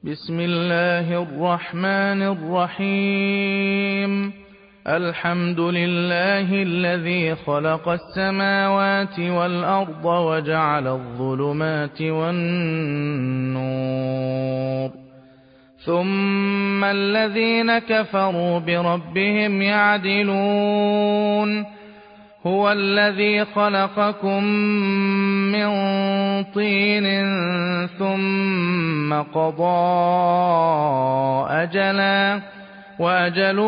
بسم الله الرحمن الرحيم. الحمد لله الذي خلق السماوات والأرض وجعل الظلمات والنور، ثم الذين كفروا بربهم يعدلون. هو الذي خلقكم من طين ثم قضى أجلا وأجل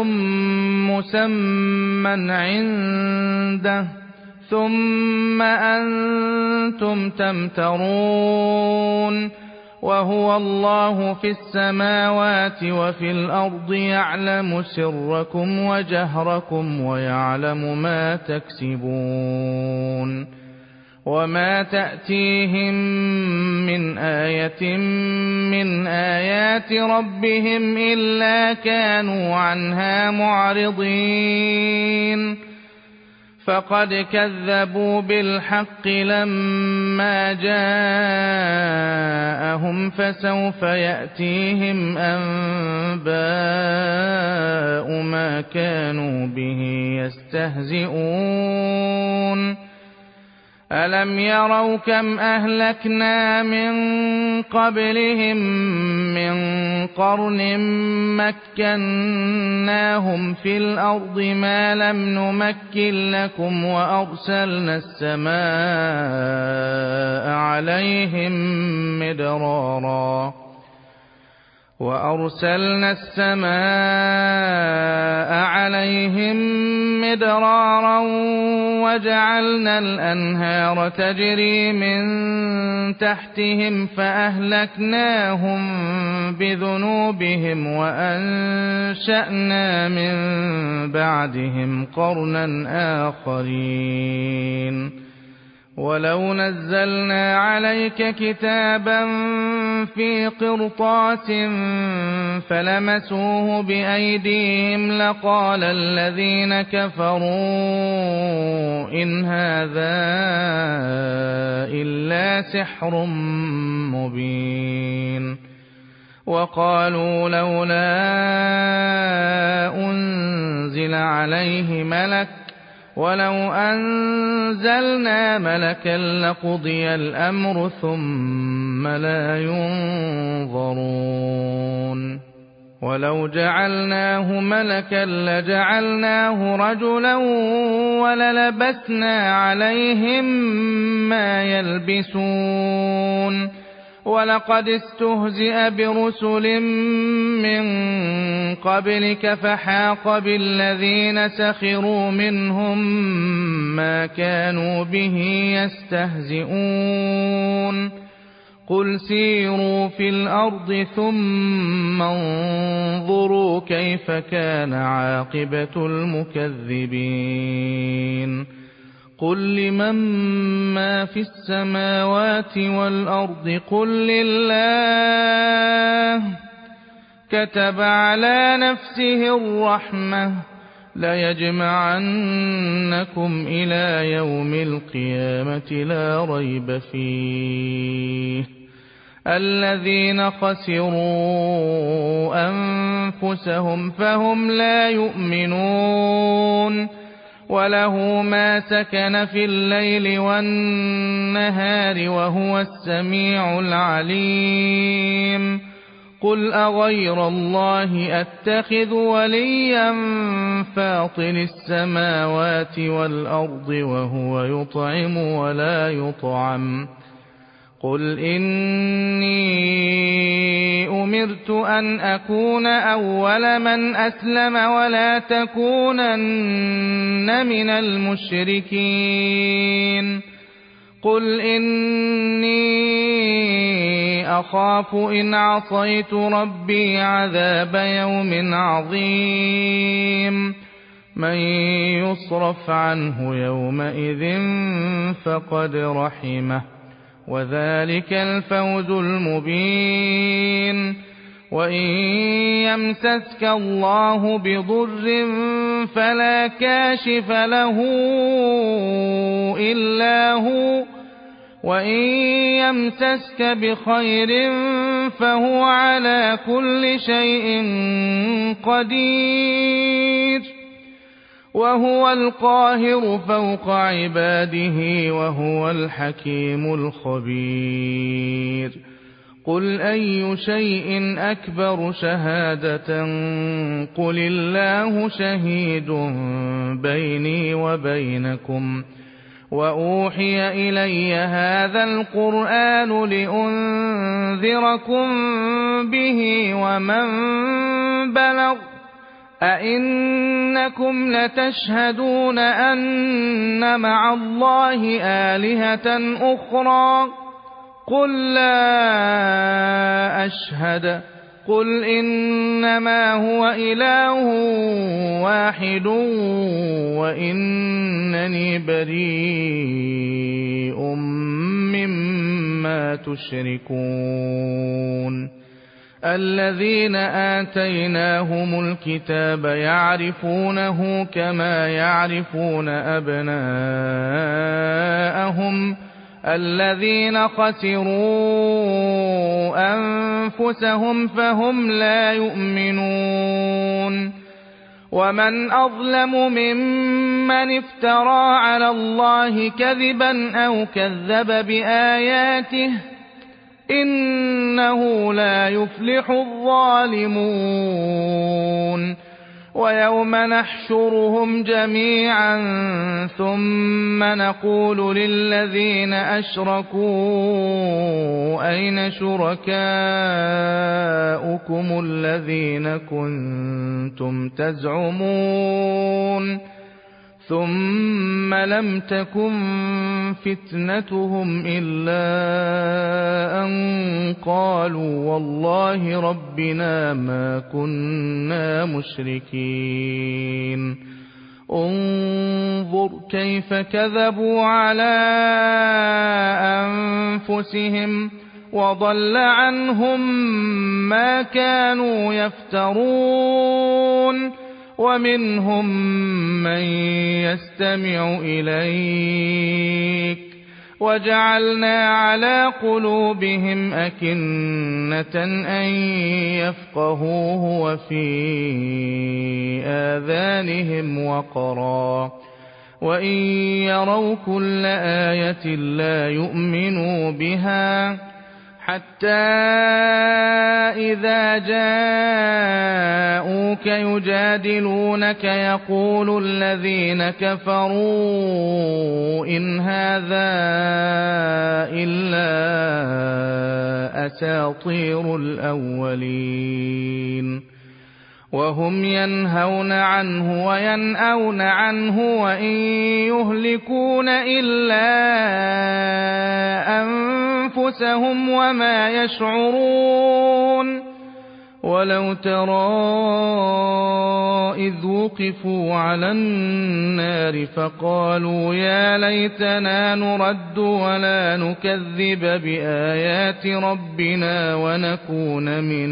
مسمى عنده ثم أنتم تمترون. وهو الله في السماوات وفي الأرض يعلم سركم وجهركم ويعلم ما تكسبون. وما تأتيهم من آية من آيات ربهم إلا كانوا عنها معرضين. فقد كذبوا بالحق لما جاءهم فسوف يأتيهم أنباء ما كانوا به يستهزئون. ألم يروا كم أهلكنا من قبلهم من قرن مكناهم في الأرض ما لم نمكن لكم وأرسلنا السماء عليهم مدرارا وجعلنا الأنهار تجري من تحتهم فأهلكناهم بذنوبهم وأنشأنا من بعدهم قرنا آخرين. ولو نزلنا عليك كتابا في قرطاس فلمسوه بأيديهم لقال الذين كفروا إن هذا إلا سحر مبين. وقالوا لولا أنزل عليه ملك ولو أنزلنا ملكا لقضي الأمر ثم لا ينظرون. ولو جعلناه ملكا لجعلناه رجلا وللبسنا عليهم ما يلبسون. ولقد استهزئ برسل من قبلك فحاق بالذين سخروا منهم ما كانوا به يستهزئون. قل سيروا في الأرض ثم انظروا كيف كان عاقبة المكذبين. قل لمن ما في السماوات والأرض قل لله. كتب على نفسه الرحمة ليجمعنكم إلى يوم القيامة لا ريب فيه. الذين خسروا أنفسهم فهم لا يؤمنون. وله ما سكن في الليل والنهار وهو السميع العليم. قل أغير الله أتخذ وليا فاطر السماوات والأرض وهو يطعم ولا يطعم. قل إني أمرت أن أكون أول من أسلم ولا تكونن من المشركين. قل إني أخاف إن عصيت ربي عذاب يوم عظيم. من يصرف عنه يومئذ فقد رحمه وذلك الفوز المبين. وإن يمسسك الله بضر فلا كاشف له إلا هو وإن يمسسك بخير فهو على كل شيء قدير وهو القاهر فوق عباده وهو الحكيم الخبير قل أي شيء أكبر شهادة قل الله شهيد بيني وبينكم وأوحي إلي هذا القرآن لأنذركم به ومن بلغ أئنكم لتشهدون أن مع الله آلهة أخرى قل لا أشهد قل إنما هو إله واحد وإنني بريء مما تشركون الذين آتيناهم الكتاب يعرفونه كما يعرفون أبناءهم الذين خسروا أنفسهم فهم لا يؤمنون ومن أظلم ممن افترى على الله كذبا أو كذب بآياته إنه لا يفلح الظالمون ويوم نحشرهم جميعا ثم نقول للذين أشركوا أين شركاؤكم الذين كنتم تزعمون ثم لم تكن فتنتهم إلا أن قالوا والله ربنا ما كنا مشركين انظر كيف كذبوا على أنفسهم وضل عنهم ما كانوا يفترون ومنهم من يستمع إليك وجعلنا على قلوبهم أكنة أن يفقهوه وفي آذانهم وقرا وإن يروا كل آية لا يؤمنوا بها حتى إذا جاءوك يجادلونك يقول الذين كفروا إن هذا إلا أساطير الأولين وهم ينهون عنه وينأون عنه وإن يهلكون إلا أنفسهم وما يشعرون ولو ترى إذ وقفوا على النار فقالوا يا ليتنا نرد ولا نكذب بآيات ربنا ونكون من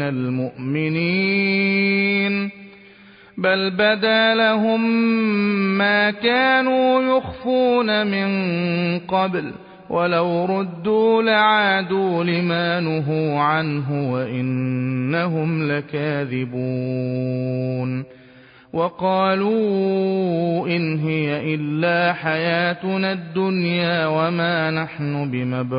المؤمنين بل بدا لهم ما كانوا يخفون من قبل ولو ردوا لعادوا لما نهوا عنه وإنهم لكاذبون وقالوا إن هي إلا حياتنا الدنيا وما نحن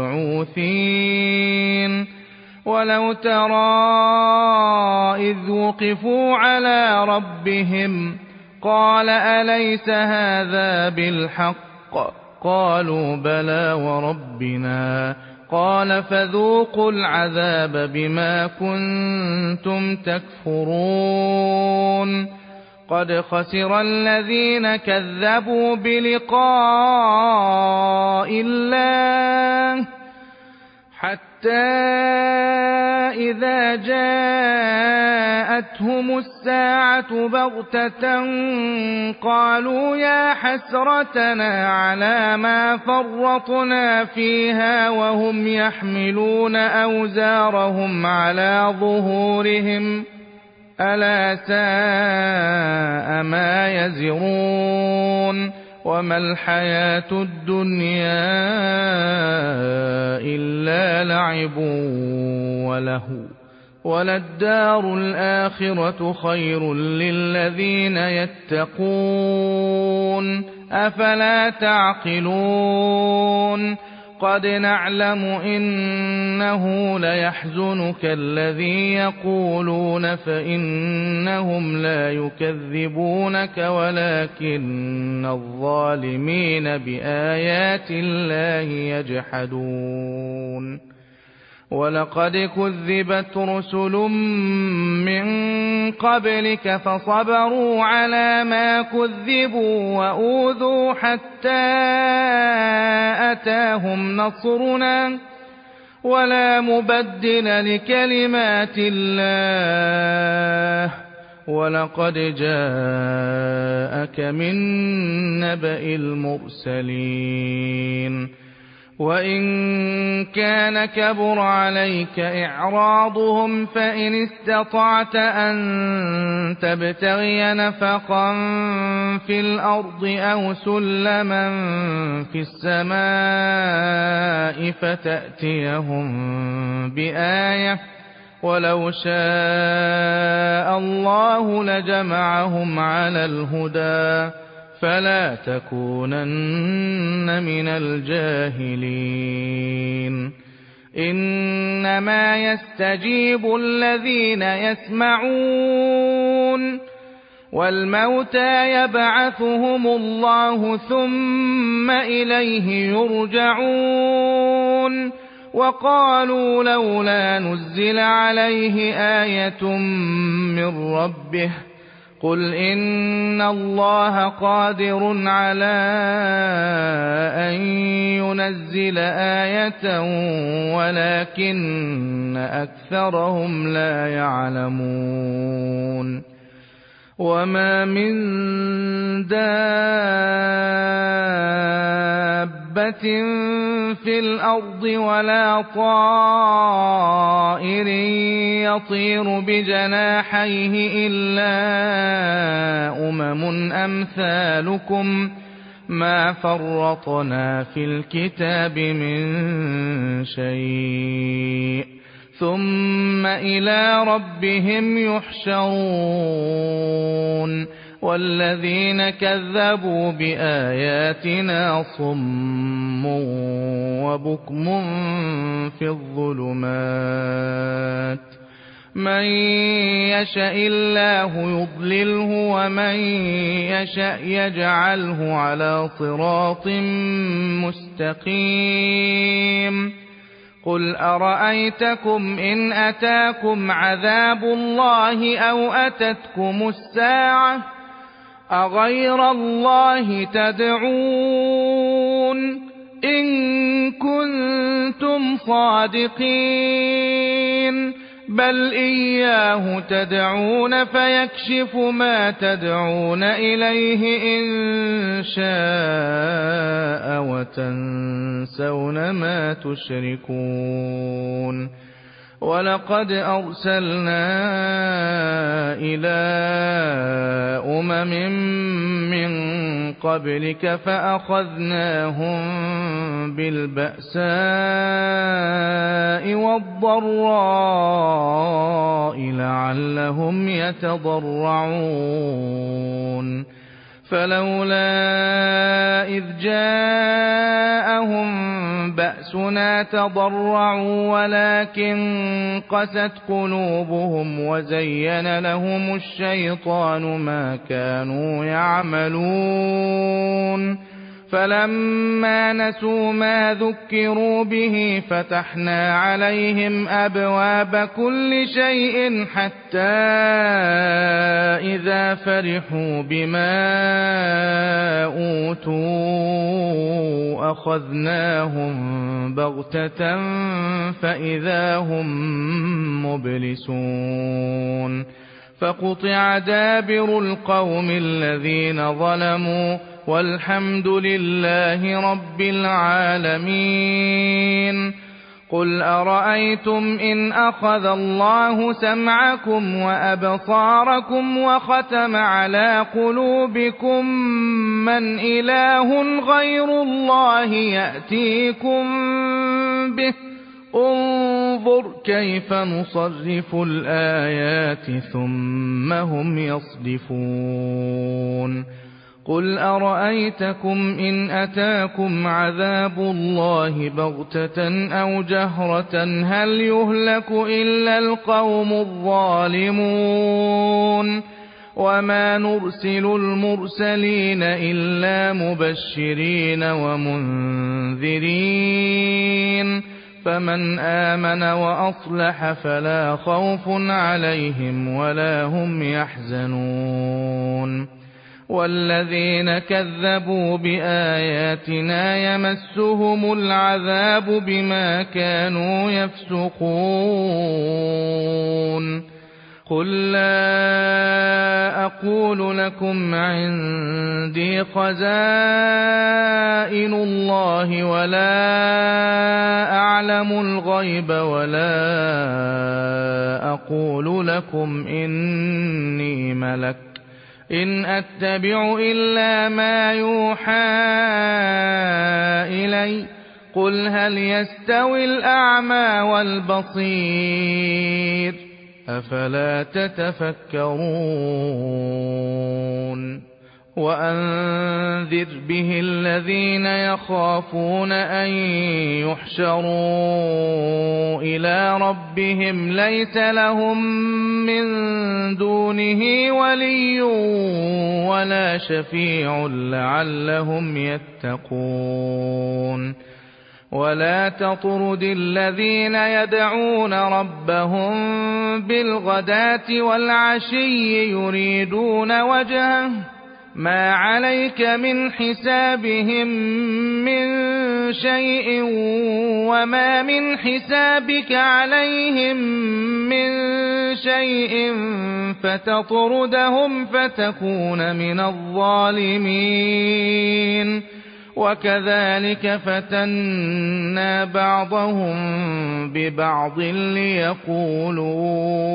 بمبعوثين ولو ترى إذ وقفوا على ربهم قال أليس هذا بالحق قالوا بلى وربنا قال فذوقوا العذاب بما كنتم تكفرون قد خسر الذين كذبوا بلقاء الله حتى إذا جاءتهم الساعة بغتة قالوا يا حسرتنا على ما فرطنا فيها وهم يحملون أوزارهم على ظهورهم ألا ساء ما يزرون وما الحياة الدنيا إلا لعب ولهو وللدار الآخرة خير للذين يتقون أفلا تعقلون قد نعلم إنه ليحزنك الذي يقولون فإنهم لا يكذبونك ولكن الظالمين بآيات الله يجحدون ولقد كذبت رسل من قبلك فصبروا على ما كذبوا وأوذوا حتى أتاهم نصرنا ولا مبدل لكلمات الله ولقد جاءك من نبأ المرسلين وإن كان كبر عليك إعراضهم فإن استطعت أن تبتغي نفقا في الأرض أو سلما في السماء فتأتيهم بآية ولو شاء الله لجمعهم على الهدى فلا تكونن من الجاهلين إنما يستجيب الذين يسمعون والموتى يبعثهم الله ثم إليه يرجعون وقالوا لولا نزل عليه آية من ربه قل إن الله قادر على أن ينزل آية ولكن أكثرهم لا يعلمون وما من دابة في الأرض ولا طائر يطير بجناحيه إلا أمم أمثالكم ما فرطنا في الكتاب من شيء ثم إلى ربهم يحشرون والذين كذبوا بآياتنا صم وبكم في الظلمات من يشاء الله يضلله ومن يشاء يجعله على صراط مستقيم قل أرأيتكم إن أتاكم عذاب الله أو أتتكم الساعة أغير الله تدعون إن كنتم صادقين بل إياه تدعون فيكشف ما تدعون إليه إن شاء وتنسون ما تشركون ولقد أرسلنا إلى أمم من قبلك فأخذناهم بالبأساء والضراء لعلهم يتضرعون فلولا إذ جاءهم بأسنا تضرعوا ولكن قست قلوبهم وزين لهم الشيطان ما كانوا يعملون فلما نسوا ما ذكروا به فتحنا عليهم أبواب كل شيء حتى إذا فرحوا بما أوتوا أخذناهم بغتة فإذا هم مبلسون فقطع دابر القوم الذين ظلموا والحمد لله رب العالمين قل أرأيتم إن أخذ الله سمعكم وأبصاركم وختم على قلوبكم من إله غير الله يأتيكم به انظر كيف نصرف الآيات ثم هم يصدفون قل أرأيتكم إن أتاكم عذاب الله بغتة أو جهرة هل يهلك إلا القوم الظالمون وما نرسل المرسلين إلا مبشرين ومنذرين فمن آمن وأصلح فلا خوف عليهم ولا هم يحزنون والذين كذبوا بآياتنا يمسهم العذاب بما كانوا يفسقون قل لا أقول لكم عندي خزائن الله ولا أعلم الغيب ولا أقول لكم إني ملك إن أتبع إلا ما يوحى إلي قل هل يستوي الأعمى والبصير أفلا تتفكرون وأنذر به الذين يخافون أن يحشروا إلى ربهم ليس لهم من دونه ولي ولا شفيع لعلهم يتقون ولا تطرد الذين يدعون ربهم بالغداة والعشي يريدون وجهه ما عليك من حسابهم من شيء وما من حسابك عليهم من شيء فتطردهم فتكون من الظالمين وكذلك فتنا بعضهم ببعض ليقولوا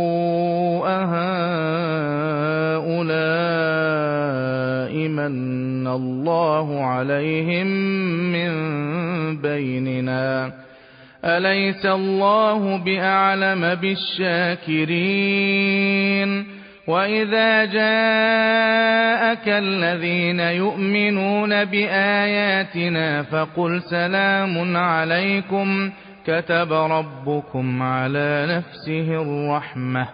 أهؤلاء من الله عليهم من بيننا أليس الله بأعلم بالشاكرين وإذا جاءك الذين يؤمنون بآياتنا فقل سلام عليكم كتب ربكم على نفسه الرحمة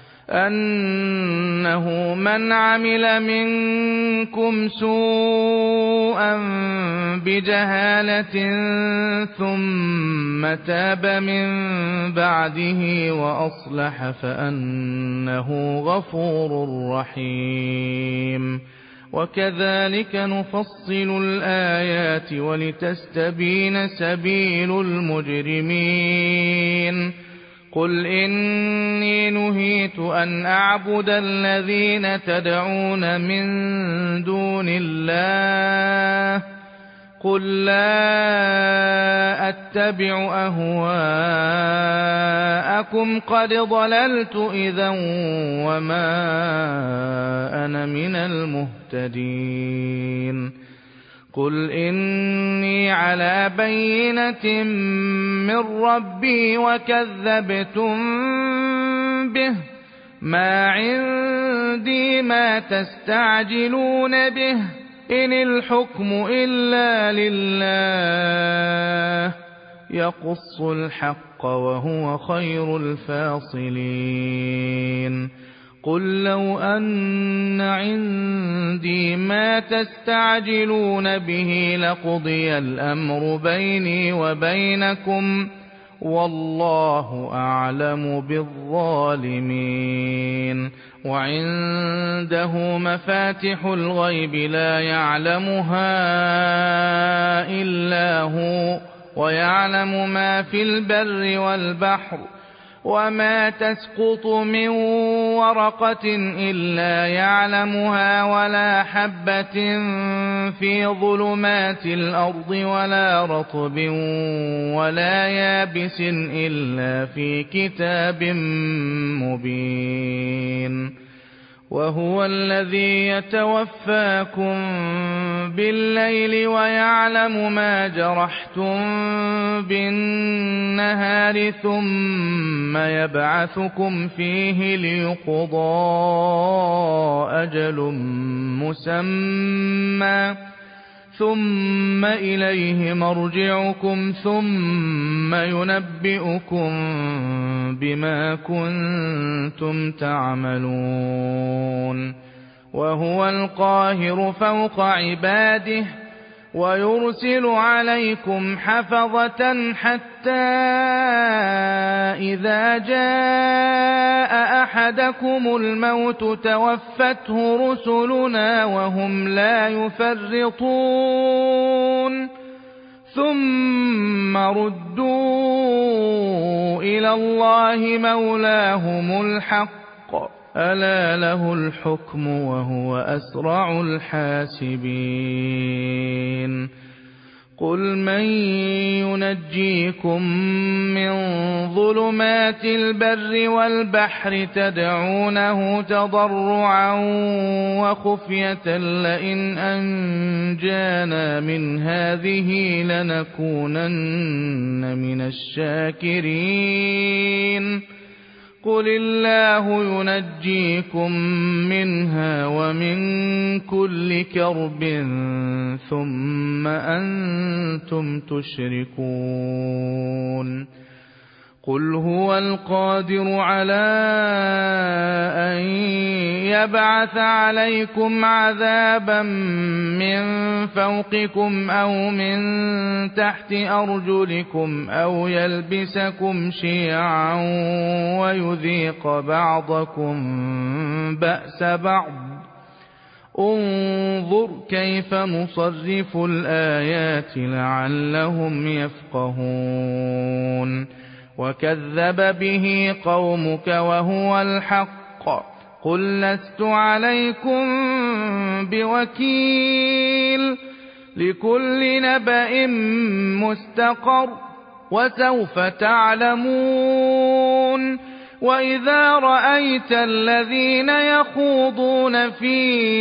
أنه من عمل منكم سوءا بجهالة ثم تاب من بعده وأصلح فأنه غفور رحيم وكذلك نفصل الآيات ولتستبين سبيل المجرمين قل إني نهيت أن أعبد الذين تدعون من دون الله قل لا أتبع أهواءكم قد ضللت إذا وما أنا من المهتدين قل إني على بينة من ربي وكذبتم به ما عندي ما تستعجلون به إن الحكم إلا لله يقص الحق وهو خير الفاصلين قل لو أن عندي ما تستعجلون به لقضي الأمر بيني وبينكم والله أعلم بالظالمين وعنده مفاتح الغيب لا يعلمها إلا هو ويعلم ما في البر والبحر وما تسقط من ورقة إلا يعلمها ولا حبة في ظلمات الأرض ولا رطب ولا يابس إلا في كتاب مبين وهو الذي يتوفاكم بالليل ويعلم ما جرحتم بالنهار ثم يبعثكم فيه ليقضى أجل مسمى ثم إليه مرجعكم ثم ينبئكم بما كنتم تعملون وهو القاهر فوق عباده ويرسل عليكم حفظة حتى إذا جاء أحدكم الموت توفته رسلنا وهم لا يفرطون ثم ردوا إلى الله مولاهم الحق ألا له الحكم وهو أسرع الحاسبين قل من ينجيكم من ظلمات البر والبحر تدعونه تضرعا وخفية لئن أنجانا من هذه لنكونن من الشاكرين قل الله ينجيكم منها ومن كل كرب ثم أنتم تشركون قل هو القادر على أن يبعث عليكم عذابا من فوقكم أو من تحت أرجلكم أو يلبسكم شيعا ويذيق بعضكم بأس بعض انظر كيف نصرف الآيات لعلهم يفقهون وكذب به قومك وهو الحق قل لست عليكم بوكيل لكل نبأ مستقر وسوف تعلمون وإذا رأيت الذين يخوضون في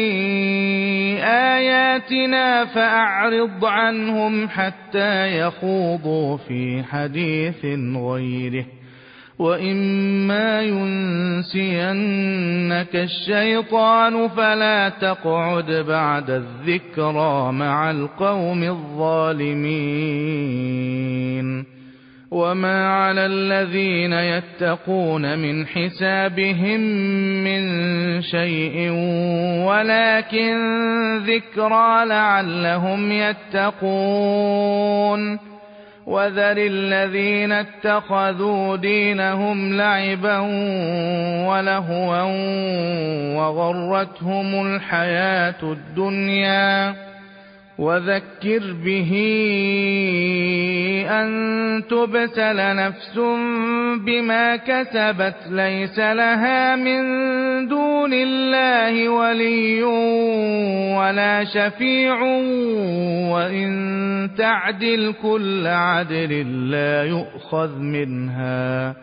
آياتنا فأعرض عنهم حتى يخوضوا في حديث غيره وإما ينسينك الشيطان فلا تقعد بعد الذكرى مع القوم الظالمين وما على الذين يتقون من حسابهم من شيء ولكن ذكرى لعلهم يتقون وذر الذين اتخذوا دينهم لعبا ولهوا وغرتهم الحياة الدنيا وذكر به أن تبتل نفس بما كسبت ليس لها من دون الله ولي ولا شفيع وإن تعدل كل عدل لا يؤخذ منها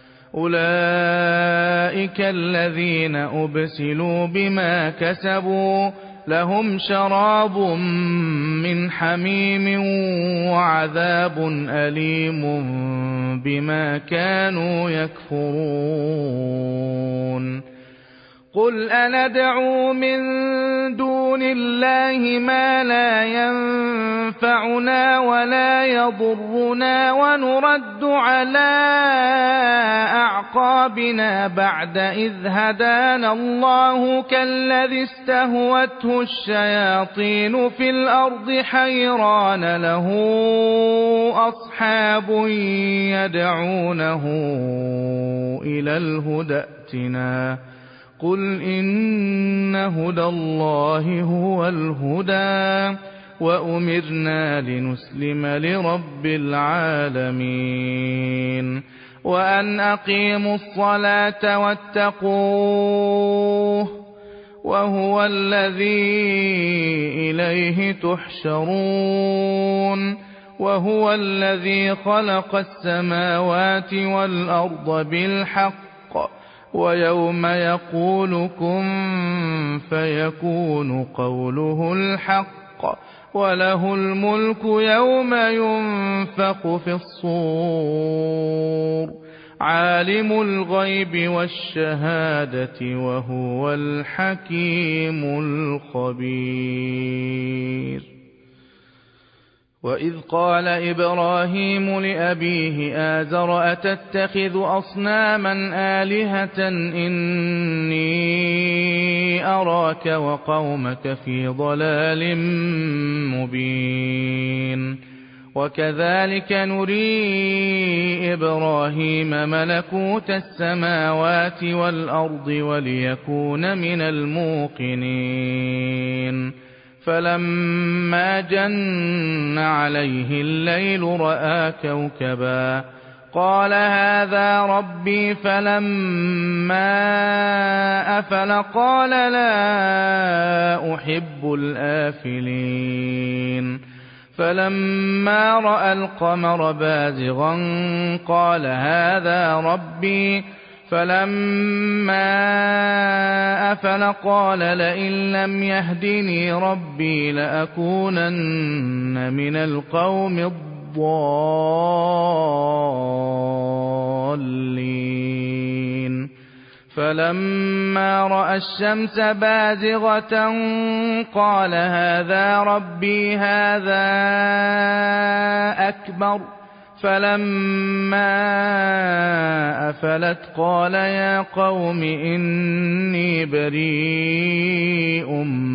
أولئك الذين أبسلوا بما كسبوا لهم شراب من حميم وعذاب أليم بما كانوا يكفرون قل أندعو من دون الله ما لا ينفعنا ولا يضرنا ونرد على أعقابنا بعد إذ هدانا الله كالذي استهوته الشياطين في الأرض حيران له أصحاب يدعونه إلى الهدى ائتنا قل إن هدى الله هو الهدى وأمرنا لنسلم لرب العالمين وأن أقيموا الصلاة واتقوه وهو الذي إليه تحشرون وهو الذي خلق السماوات والأرض بالحق ويوم يقول كن فيكون قوله الحق وله الملك يوم ينفخ في الصور عالم الغيب والشهادة وهو الحكيم الخبير وإذ قال إبراهيم لأبيه آزر أتتخذ أصناما آلهة إني أراك وقومك في ضلال مبين وكذلك نري إبراهيم ملكوت السماوات والأرض وليكون من الموقنين فلما جن عليه الليل رأى كوكبا قال هذا ربي فلما أفل قال لا أحب الآفلين فلما رأى القمر بازغا قال هذا ربي فلما أفل قال لئن لم يهدني ربي لأكونن من القوم الضالين فلما رأى الشمس بازغة قال هذا ربي هذا أكبر فلما أفلت قال يا قوم إني بريء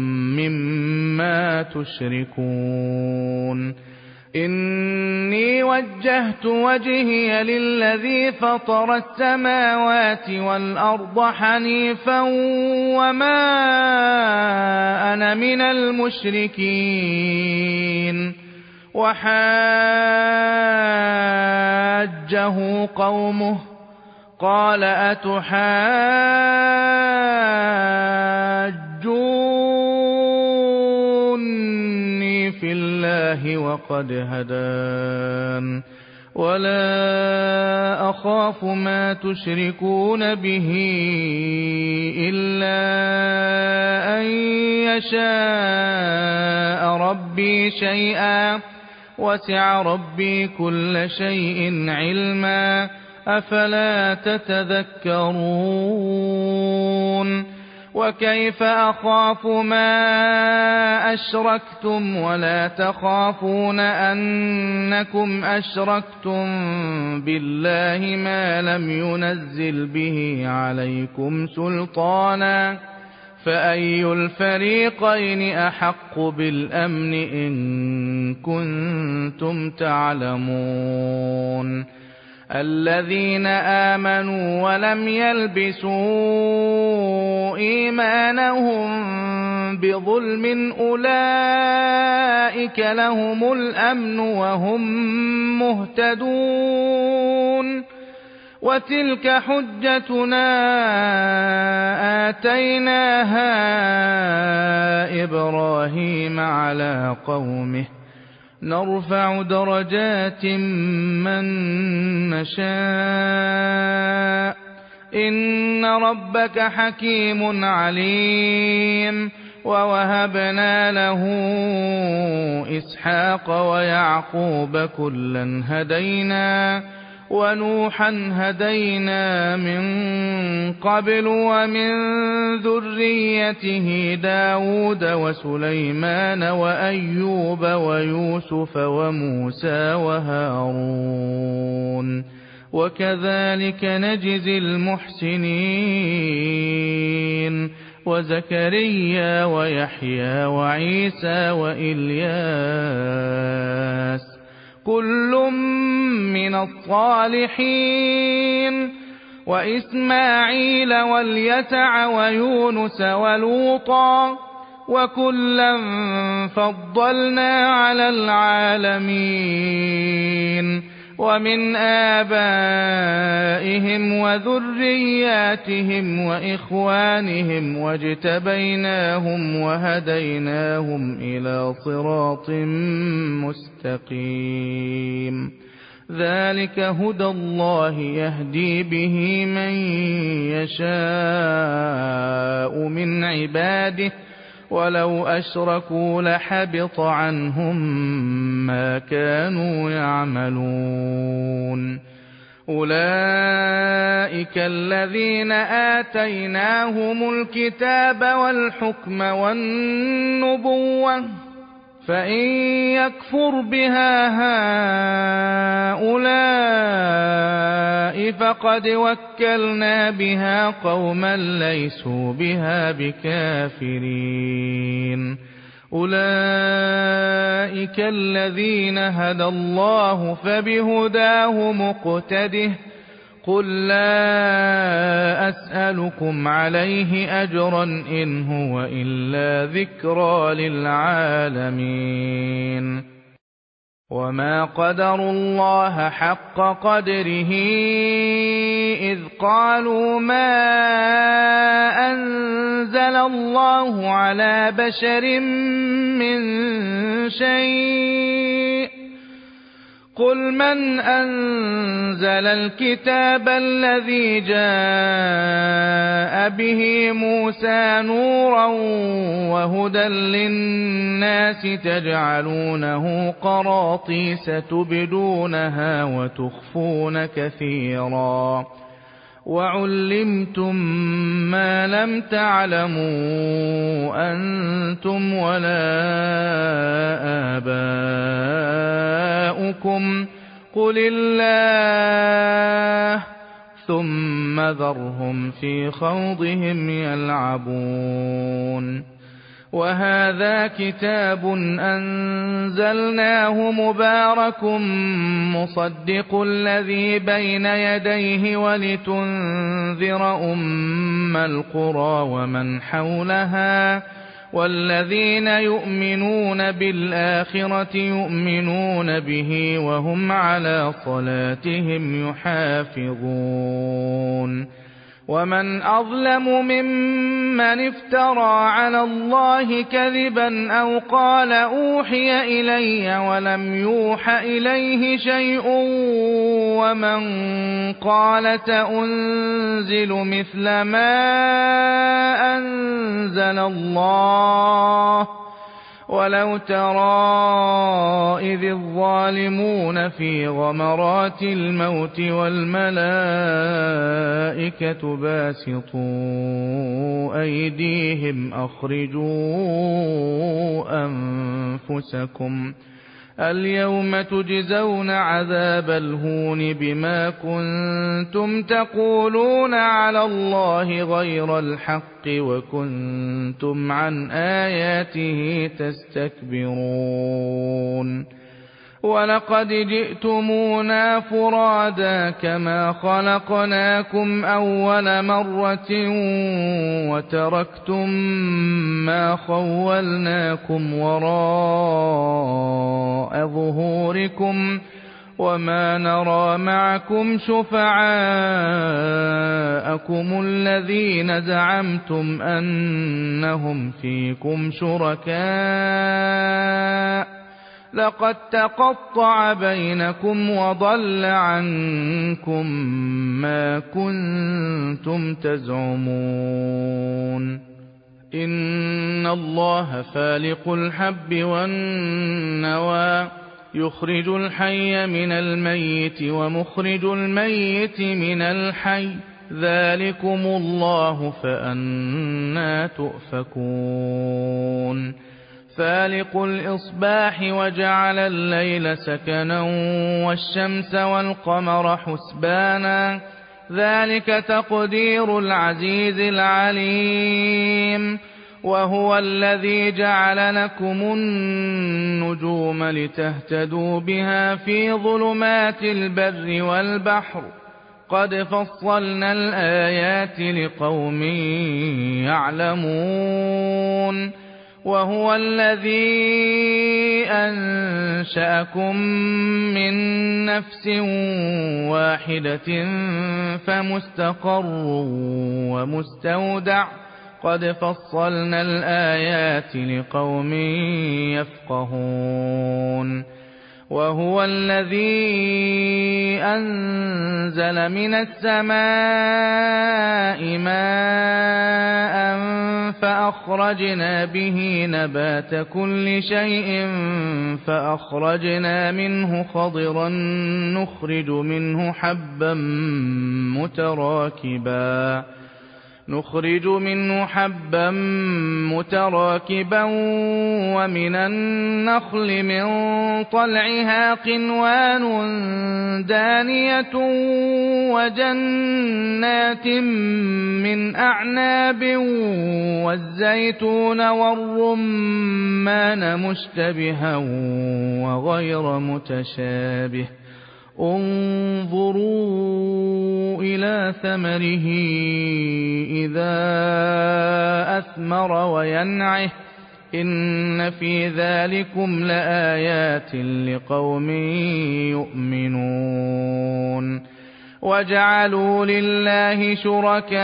مما تشركون إني وجهت وجهي للذي فطر السماوات والأرض حنيفا وما أنا من المشركين وحاجه قومه قال أتحاجوني في الله وقد هدان ولا أخاف ما تشركون به إلا أن يشاء ربي شيئا وسع ربي كل شيء علما أفلا تتذكرون وكيف أخاف ما أشركتم ولا تخافون أنكم أشركتم بالله ما لم ينزل به عليكم سلطانا فأي الفريقين أحق بالأمن إن كنتم تعلمون الذين آمنوا ولم يلبسوا إيمانهم بظلم أولئك لهم الأمن وهم مهتدون وتلك حجتنا آتيناها إبراهيم على قومه نرفع درجات من نشاء إن ربك حكيم عليم ووهبنا له إسحاق ويعقوب كلا هدينا ونوحا هدينا من قبل ومن ذريته داود وسليمان وأيوب ويوسف وموسى وهارون وكذلك نجزي المحسنين وزكريا ويحيى وعيسى وإلياس كل من الصالحين وإسماعيل واليسع ويونس ولوطا وكلا فضلنا على العالمين ومن آبائهم وذرياتهم وإخوانهم واجتبيناهم وهديناهم إلى صراط مستقيم ذلك هدى الله يهدي به من يشاء من عباده ولو أشركوا لحبط عنهم ما كانوا يعملون أولئك الذين آتيناهم الكتاب والحكم والنبوة فإن يكفر بها هؤلاء فقد وكلنا بها قوما ليسوا بها بكافرين أولئك الذين هدى الله فبهداه مقتده قل لا أسألكم عليه أجرا إن هو إلا ذكرى للعالمين وما قدروا الله حق قدره إذ قالوا ما أنزل الله على بشر من شيء قل من أنزل الكتاب الذي جاء به موسى نورا وهدى للناس تجعلونه قراطيس تبدونها وتخفون كثيرا وعلمتم ما لم تعلموا أنتم ولا آباؤكم قل الله ثم ذرهم في خوضهم يلعبون وهذا كتاب أنزلناه مبارك مصدق الذي بين يديه ولتنذر أم القرى ومن حولها والذين يؤمنون بالآخرة يؤمنون به وهم على صلاتهم يحافظون ومن أظلم ممن افترى على الله كذبا أو قال أوحي إلي ولم يوح إليه شيء ومن قال سأنزل مثل ما أنزل الله ولو ترى إذ الظالمون في غمرات الموت والملائكة باسطوا أيديهم أخرجوا أنفسكم اليوم تجزون عذاب الهون بما كنتم تقولون على الله غير الحق وكنتم عن آياته تستكبرون ولقد جئتمونا فرادا كما خلقناكم أول مرة وتركتم ما خولناكم وراء ظهوركم وما نرى معكم شفعاءكم الذين زعمتم أنهم فيكم شركاء لقد تقطع بينكم وضل عنكم ما كنتم تزعمون إن الله فالق الحب والنوى يخرج الحي من الميت ومخرج الميت من الحي ذلكم الله فأنى تؤفكون فالق الإصباح وجعل الليل سكنا والشمس والقمر حسبانا ذلك تقدير العزيز العليم وهو الذي جعل لكم النجوم لتهتدوا بها في ظلمات البر والبحر قد فصلنا الآيات لقوم يعلمون وهو الذي أنشأكم من نفس واحدة فمستقر ومستودع قد فصلنا الآيات لقوم يفقهون وهو الذي أنزل من السماء ماء فأخرجنا به نبات كل شيء فأخرجنا منه خضرا نخرج منه حبا متراكبا ومن النخل من طلعها قنوان دانية وجنات من أعناب والزيتون والرمان مشتبها وغير متشابه انظروا إلى ثمره إذا أثمر وينعه إن في ذلكم لآيات لقوم يؤمنون وجعلوا لله شركاء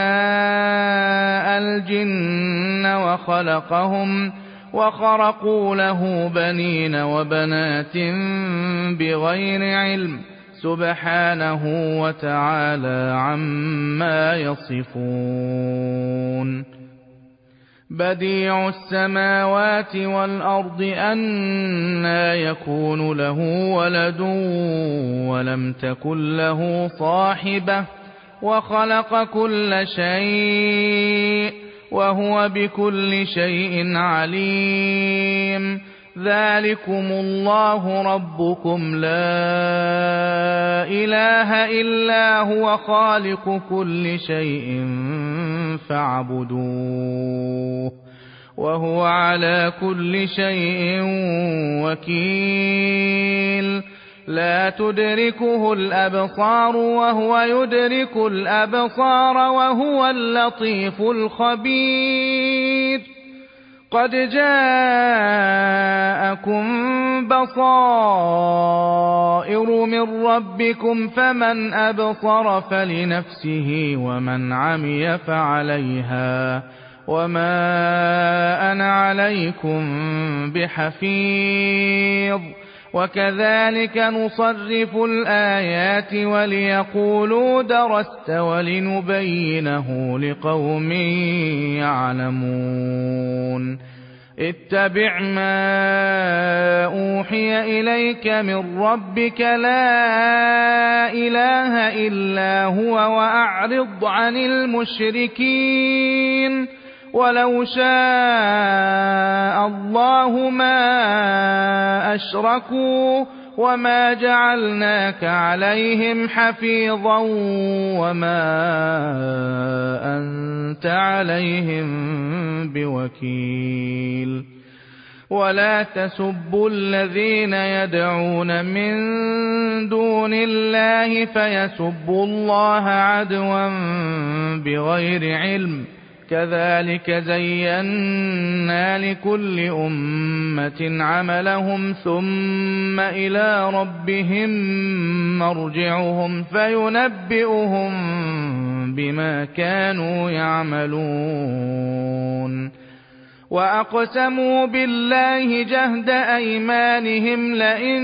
الجن وخرقوا له بنين وبنات بغير علم سبحانه وتعالى عما يصفون بديع السماوات والأرض أنى يكون له ولد ولم تكن له صاحبة وخلق كل شيء وهو بكل شيء عليم ذلكم الله ربكم لا إله إلا هو خالق كل شيء فاعبدوه وهو على كل شيء وكيل لا تدركه الأبصار وهو يدرك الأبصار وهو اللطيف الخبير قد جاءكم بصائر من ربكم فمن أبصر فلنفسه ومن عمي فعليها وما أنا عليكم بحفيظ وكذلك نصرف الآيات وليقولوا درست ولنبينه لقوم يعلمون اتبع ما أوحي إليك من ربك لا إله إلا هو وأعرض عن المشركين ولو شاء الله ما أشركوا وما جعلناك عليهم حفيظا وما أنت عليهم بوكيل ولا تسبوا الذين يدعون من دون الله فيسبوا الله عدوا بغير علم كذلك زينا لكل أمة عملهم ثم إلى ربهم مرجعهم فينبئهم بما كانوا يعملون وأقسموا بالله جهد أيمانهم لئن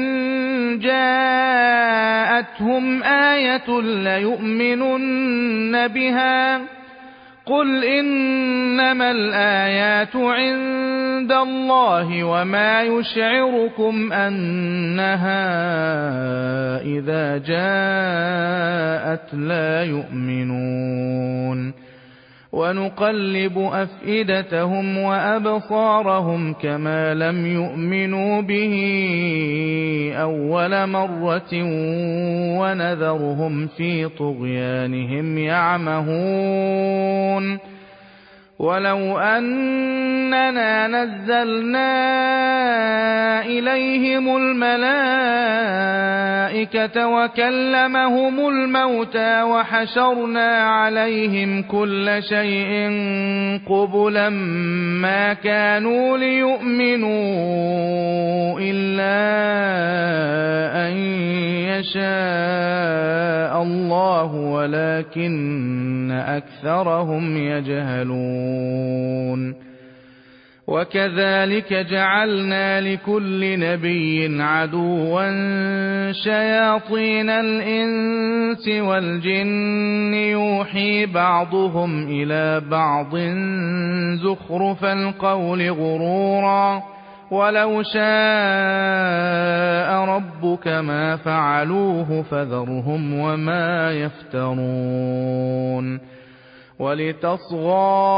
جاءتهم آية ليؤمنن بها قل إنما الآيات عند الله وما يشعركم أنها إذا جاءت لا يؤمنون ونقلب أفئدتهم وأبصارهم كما لم يؤمنوا به أول مرة ونذرهم في طغيانهم يعمهون ولو أن إننا نزلنا إليهم الملائكة وكلمهم الموتى وحشرنا عليهم كل شيء قبلا ما كانوا ليؤمنوا إلا أن يشاء الله ولكن أكثرهم يجهلون وكذلك جعلنا لكل نبي عدوا شياطين الإنس والجن يوحي بعضهم إلى بعض زخرف القول غرورا ولو شاء ربك ما فعلوه فذرهم وما يفترون ولتصغى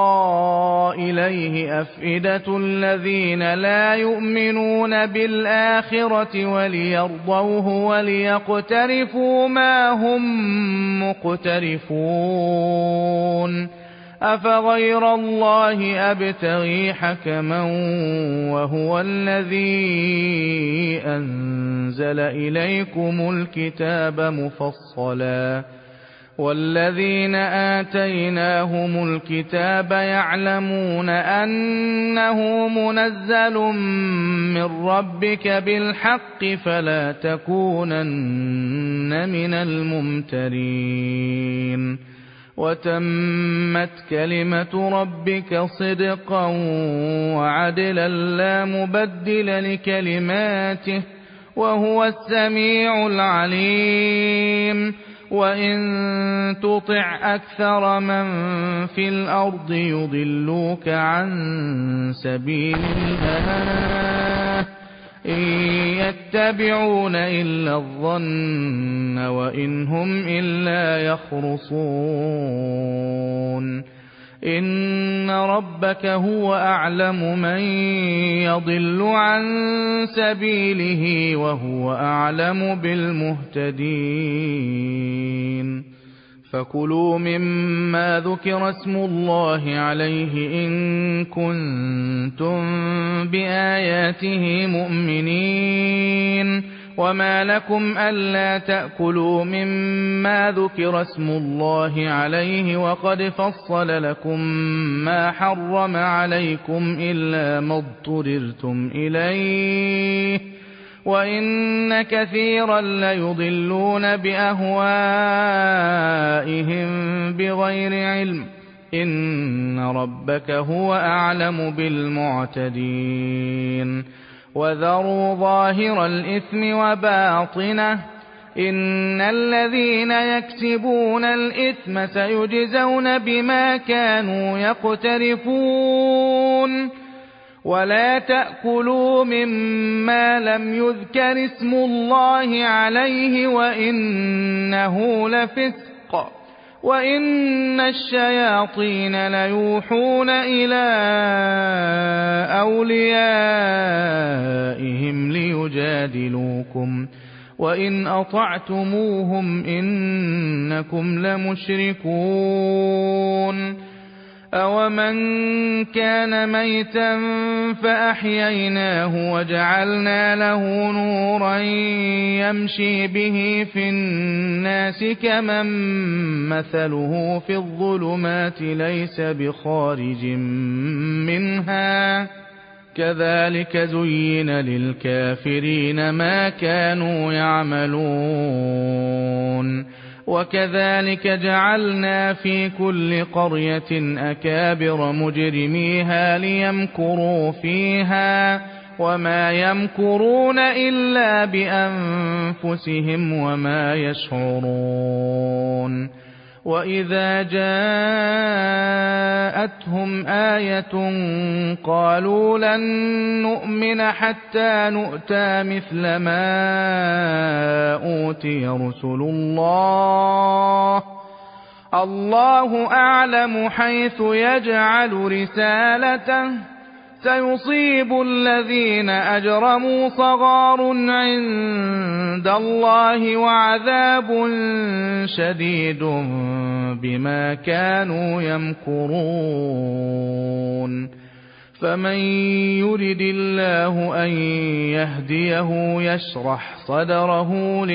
إليه أفئدة الذين لا يؤمنون بالآخرة وليرضوه وليقترفوا ما هم مقترفون أفغير الله أبتغي حكما وهو الذي أنزل إليكم الكتاب مفصلا والذين آتيناهم الكتاب يعلمون أنه منزل من ربك بالحق فلا تكونن من الممترين وتمت كلمة ربك صدقا وعدلا لا مبدل لكلماته وهو السميع العليم وإن تطع أكثر من في الأرض يضلوك عن سبيل الله إن يتبعون إلا الظن وإن هم إلا يخرصون إن ربك هو أعلم من يضل عن سبيله وهو أعلم بالمهتدين فكلوا مما ذكر اسم الله عليه إن كنتم بآياته مؤمنين وما لكم ألا تأكلوا مما ذكر اسم الله عليه وقد فصل لكم ما حرم عليكم إلا ما اضطررتم إليه وإن كثيرا ليضلون بأهوائهم بغير علم إن ربك هو أعلم بالمعتدين وذروا ظاهر الإثم وباطنه إن الذين يكسبون الإثم سيجزون بما كانوا يقترفون ولا تأكلوا مما لم يذكر اسم الله عليه وإنه لفسق وإن الشياطين ليوحون إلى أوليائهم ليجادلوكم وإن أطعتموهم إنكم لمشركون أومن كان ميتا فأحييناه وجعلنا له نورا يمشي به في الناس كمن مثله في الظلمات ليس بخارج منها كذلك زين للكافرين ما كانوا يعملون وكذلك جعلنا في كل قرية أكابر مجرميها ليمكروا فيها وما يمكرون إلا بأنفسهم وما يشعرون وإذا جاءتهم آية قالوا لن نؤمن حتى نؤتى مثل ما أوتي رسل الله الله أعلم حيث يجعل رسالته سيصيب الذين أجرموا صغار عند الله وعذاب شديد بما كانوا يمكرون فمن يرد الله أن يهديه يشرح صدره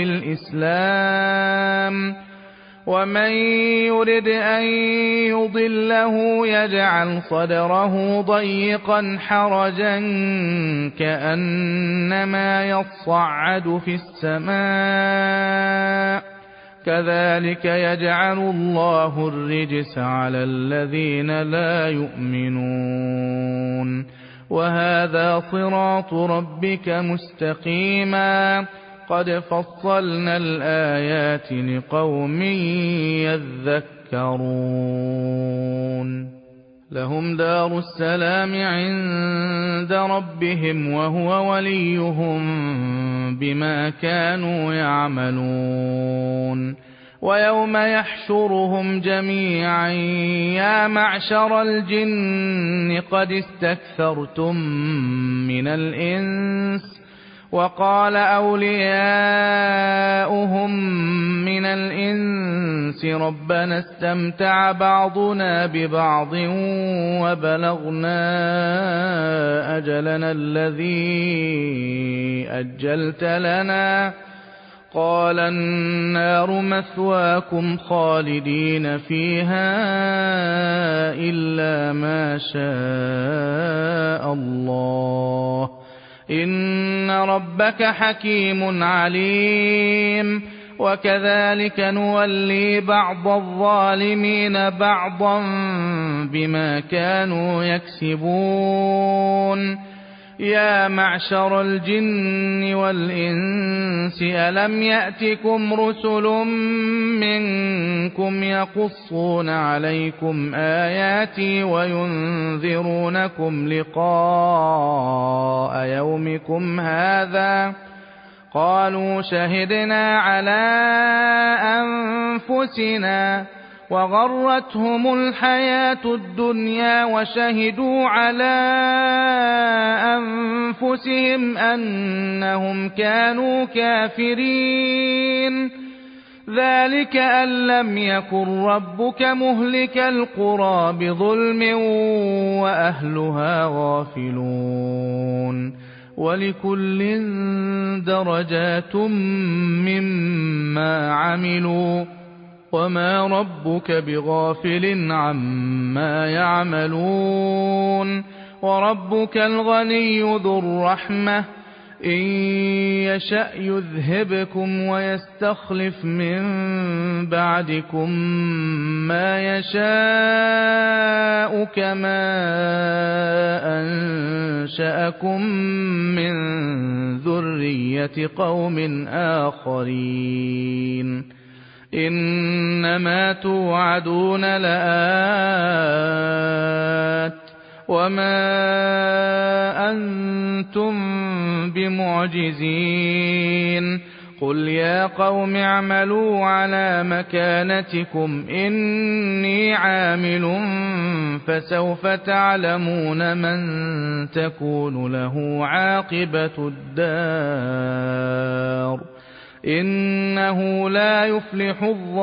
للإسلام ومن يرد أن يضله يجعل صدره ضيقا حرجا كأنما يصعد في السماء كذلك يجعل الله الرجس على الذين لا يؤمنون وهذا صراط ربك مستقيما قد فصلنا الآيات لقوم يذكرون لهم دار السلام عند ربهم وهو وليهم بما كانوا يعملون ويوم يحشرهم جميعا يا معشر الجن قد استكثرتم من الإنس وقال أولياؤهم من الإنس ربنا استمتع بعضنا ببعض وبلغنا أجلنا الذي أجلت لنا قال النار مثواكم خالدين فيها إلا ما شاء الله إن ربك حكيم عليم وكذلك نولي بعض الظالمين بعضا بما كانوا يكسبون يا معشر الجن والإنس ألم يأتكم رسل منكم يقصون عليكم آياتي وينذرونكم لقاء يومكم هذا قالوا شهدنا على أنفسنا وغرتهم الحياة الدنيا وشهدوا على أنفسهم أنهم كانوا كافرين ذلك أن لم يكن ربك مهلك القرى بظلم وأهلها غافلون ولكل درجات مما عملوا وما ربك بغافل عما يعملون وربك الغني ذو الرحمة إن يشأ يذهبكم ويستخلف من بعدكم ما يشاء كما أنشأكم من ذرية قوم آخرين إنما توعدون لآت وما أنتم بمعجزين قل يا قوم اعملوا على مكانتكم إني عامل فسوف تعلمون من تكون له عاقبة الدار إنه لا يفلح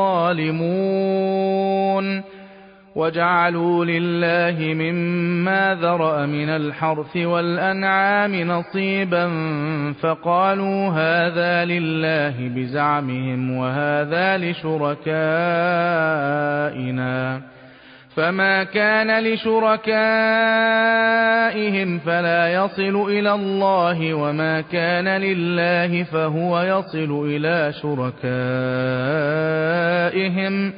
الظالمون وجعلوا لله مما ذرأ من الحرث والأنعام نصيبا فقالوا هذا لله بزعمهم وهذا لشركائنا فما كان لشركائهم فلا يصل إلى الله وما كان لله فهو يصل إلى شركائهم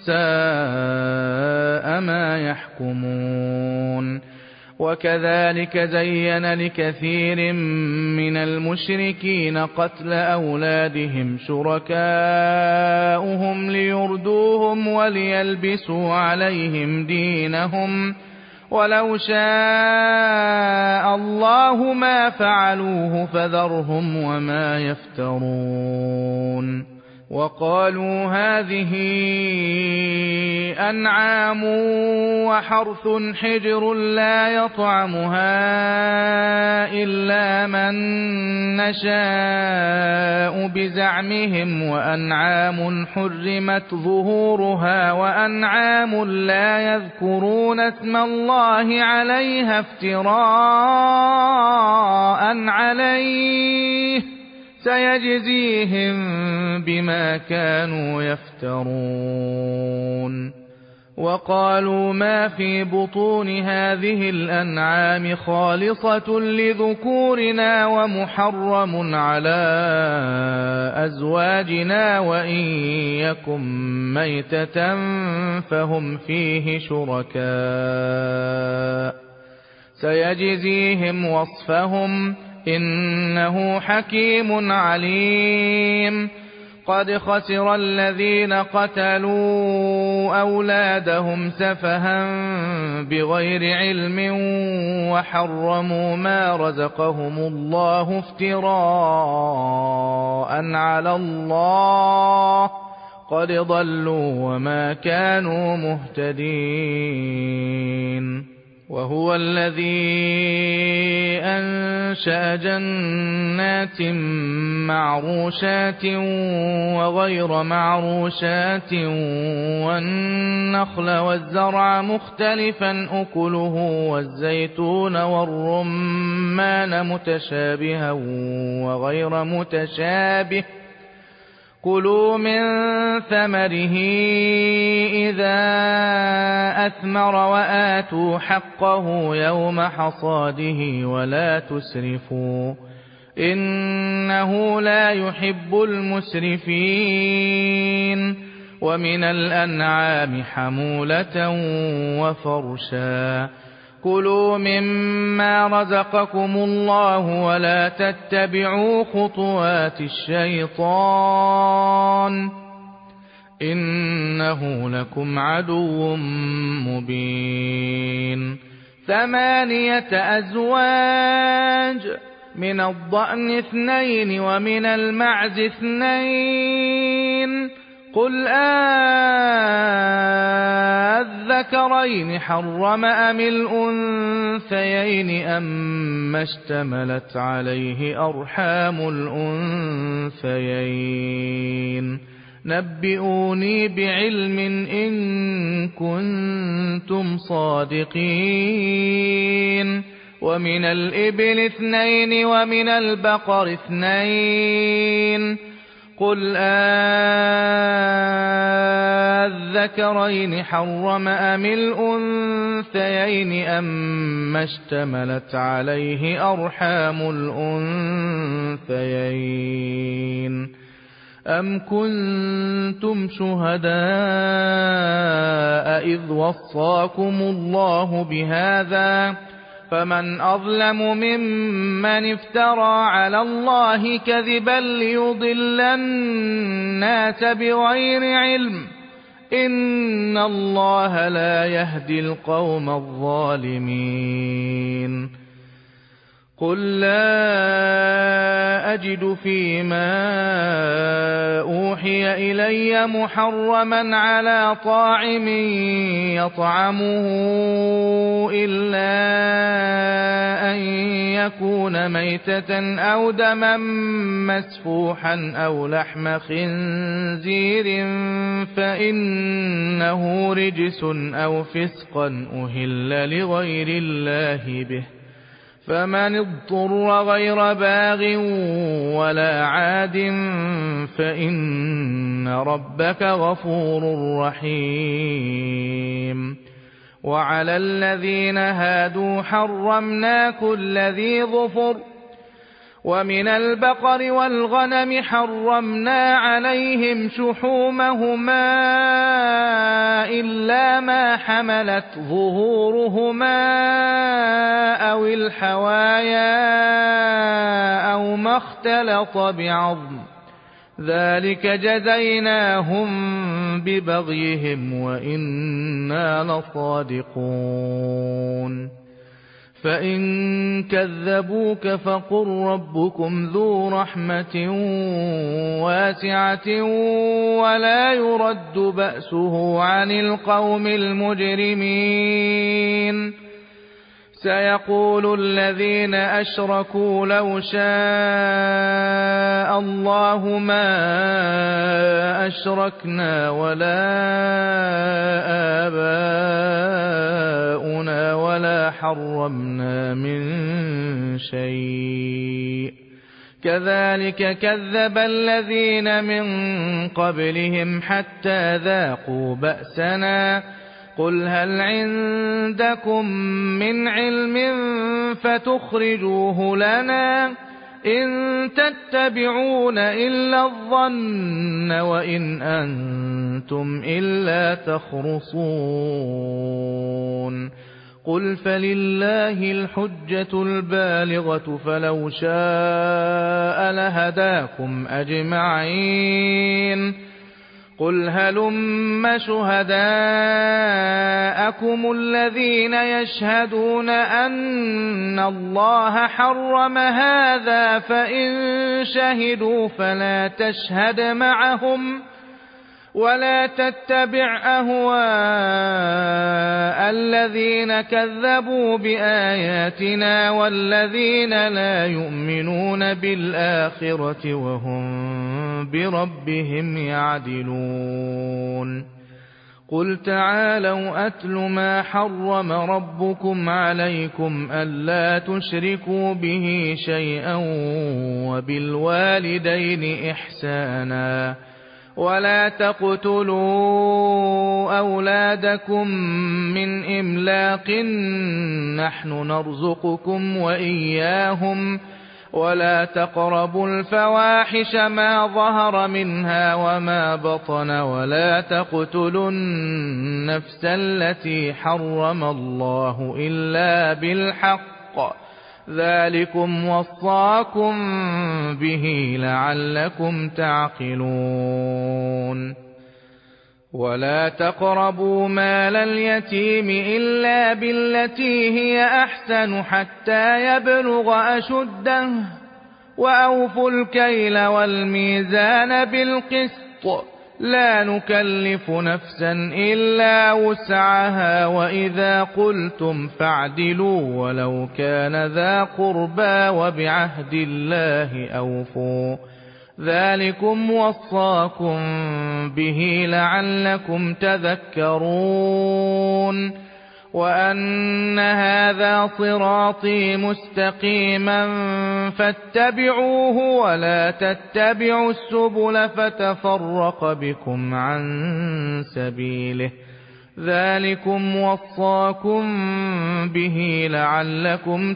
ساء ما يحكمون وكذلك زين لكثير من المشركين قتل أولادهم شركاؤهم ليردوهم وليلبسوا عليهم دينهم ولو شاء الله ما فعلوه فذرهم وما يفترون وقالوا هذه أنعام وحرث حجر لا يطعمها إلا من نشاء بزعمهم وأنعام حرمت ظهورها وأنعام لا يذكرون اسم الله عليها افتراء عليه سيجزيهم بما كانوا يفترون. وقالوا ما في بطون هذه الأنعام خالصة لذكورنا ومحرم على أزواجنا وإن يكن ميتة فهم فيه شركاء سيجزيهم وصفهم إنه حكيم عليم. قد خسر الذين قتلوا أولادهم سفها بغير علم وحرموا ما رزقهم الله افتراء على الله قد ضلوا وما كانوا مهتدين. وهو الذي أنشأ جنات معروشات وغير معروشات والنخل والزرع مختلفا أكله والزيتون والرمان متشابها وغير متشابه كلوا من ثمره إذا أثمر وآتوا حقه يوم حصاده ولا تسرفوا إنه لا يحب المسرفين. ومن الأنعام حمولة وفرشا كلوا مما رزقكم الله ولا تتبعوا خطوات الشيطان إنه لكم عدو مبين. 8 أزواج من الضأن 2 ومن المعز 2 قل الذكرين حرم أم الأنثيين أما اشتملت عليه أرحام الأنثيين نبئوني بعلم إن كنتم صادقين. ومن الإبل 2 ومن البقر 2 قل الذكرين حرم أم الأنثيين أما اشتملت عليه أرحام الأنثيين أم كنتم شهداء إذ وصاكم الله بهذا فمن أظلم ممن افترى على الله كذبا ليضل الناس بغير علم إن الله لا يهدي القوم الظالمين. قل لا أجد فيما أوحي إلي محرما على طاعم يطعمه إلا أن يكون ميتة أو دما مسفوحا أو لحم خنزير فإنه رجس أو فسقا أهل لغير الله به فمن اضطر غير باغ ولا عاد فإن ربك غفور رحيم. وعلى الذين هادوا حرمنا كل ذي ظفر ومن البقر والغنم حرمنا عليهم شحومهما إلا ما حملت ظهورهما أو الحوايا أو ما اختلط بعظم ذلك جزيناهم ببغيهم وإنا لصادقون. فإن كذبوك فقل ربكم ذو رحمة واسعة ولا يرد بأسه عن القوم المجرمين سيقول الذين أشركوا لو شاء الله ما أشركنا ولا آباؤنا ولا حرمنا من شيء كذلك كذب الذين من قبلهم حتى ذاقوا بأسنا قل هل عندكم من علم فتخرجوه لنا إن تتبعون إلا الظن وإن أنتم إلا تخرصون قل فلله الحجة البالغة فلو شاء لهداكم أجمعين قل هلم شهداءكم الذين يشهدون أن الله حرم هذا فإن شهدوا فلا تشهد معهم ولا تتبع أهواء الذين كذبوا بآياتنا والذين لا يؤمنون بالآخرة وهم بربهم يعدلون قل تعالوا أتل ما حرم ربكم عليكم ألا تشركوا به شيئا وبالوالدين إحسانا ولا تقتلوا أولادكم من إملاق نحن نرزقكم وإياهم ولا تقربوا الفواحش ما ظهر منها وما بطن ولا تقتلوا النفس التي حرم الله إلا بالحق ذلكم وصاكم به لعلكم تعقلون ولا تقربوا مال اليتيم إلا بالتي هي أحسن حتى يبلغ أشده وأوفوا الكيل والميزان بالقسط لا نكلف نفسا إلا وسعها وإذا قلتم فاعدلوا ولو كان ذا قربى وبعهد الله أوفوا ذلكم وصاكم به لعلكم تذكرون وأن هذا صراطي مستقيما فاتبعوه ولا تتبعوا السبل فتفرق بكم عن سبيله ذلكم وصاكم به لعلكم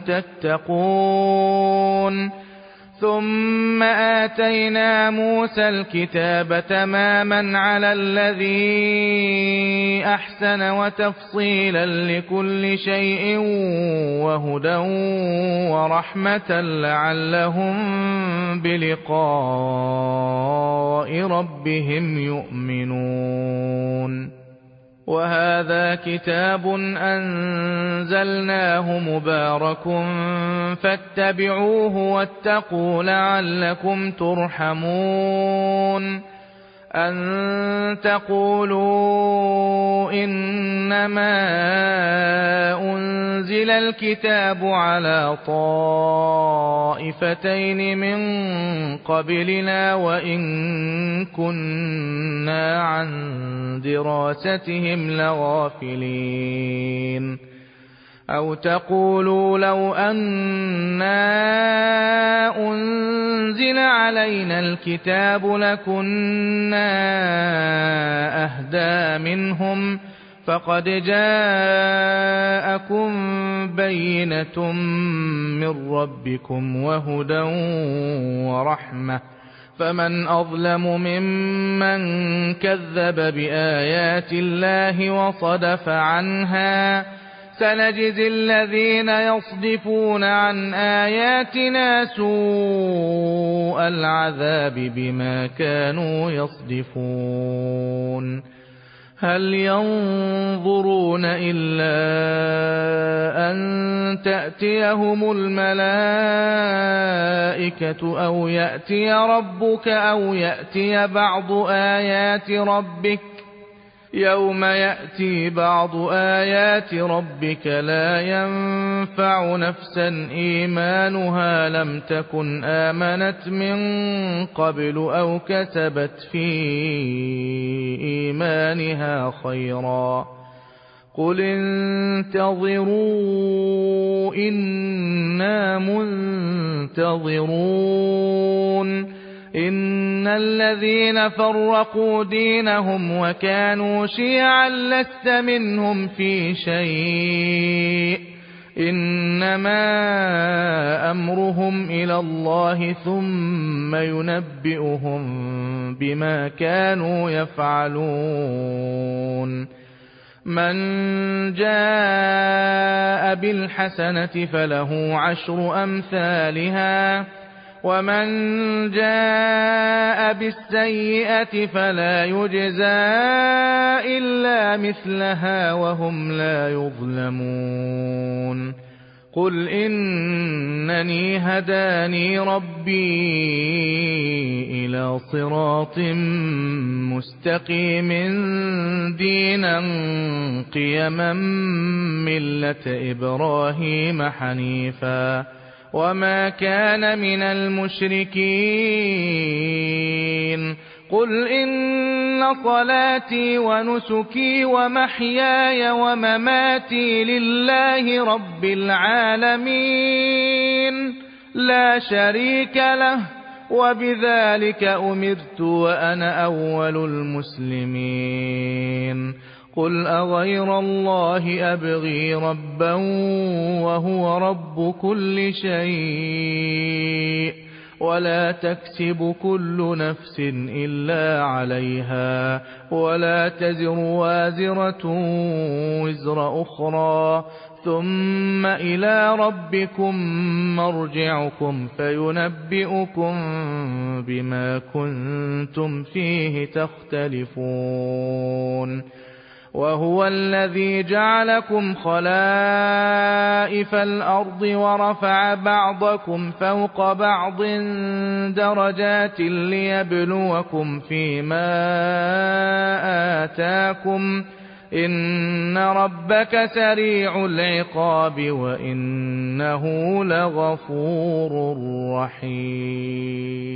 تتقون ثم آتينا موسى الكتاب تماما على الذي أحسن وتفصيلا لكل شيء وهدى ورحمة لعلهم بلقاء ربهم يؤمنون وهذا كتاب أنزلناه مبارك فاتبعوه واتقوا لعلكم ترحمون أن تقولوا إنما أنزل الكتاب على طائفتين من قبلنا وإن كنا عن دراستهم لغافلين أو تقولوا لو أنا أنزل علينا الكتاب لكنا أهدى منهم فقد جاءكم بينة من ربكم وهدى ورحمة فمن أظلم ممن كذب بآيات الله وصدف عنها سنجزي الذين يصدفون عن آياتنا سوء العذاب بما كانوا يصدفون هل ينظرون إلا أن تأتيهم الملائكة أو يأتي ربك أو يأتي بعض آيات ربك يوم يأتي بعض آيات ربك لا ينفع نفسا إيمانها لم تكن آمنت من قبل أو كسبت في إيمانها خيرا قل انتظروا إنا منتظرون إن الذين فرقوا دينهم وكانوا شيعا لست منهم في شيء إنما أمرهم إلى الله ثم ينبئهم بما كانوا يفعلون من جاء بالحسنة فله عشر أمثالها ومن جاء بالسيئة فلا يجزى إلا مثلها وهم لا يظلمون قل إنني هداني ربي إلى صراط مستقيم دينا قيما ملة إبراهيم حنيفا وما كان من المشركين قل إن صلاتي ونسكي ومحياي ومماتي لله رب العالمين لا شريك له وبذلك أمرت وأنا أول المسلمين قل أغير الله أبغي ربا وهو رب كل شيء ولا تكسب كل نفس إلا عليها ولا تزر وازرة وزر أخرى ثم إلى ربكم مرجعكم فينبئكم بما كنتم فيه تختلفون وهو الذي جعلكم خلائف الأرض ورفع بعضكم فوق بعض درجات ليبلوكم فيما آتاكم إن ربك سريع العقاب وإنه لغفور رحيم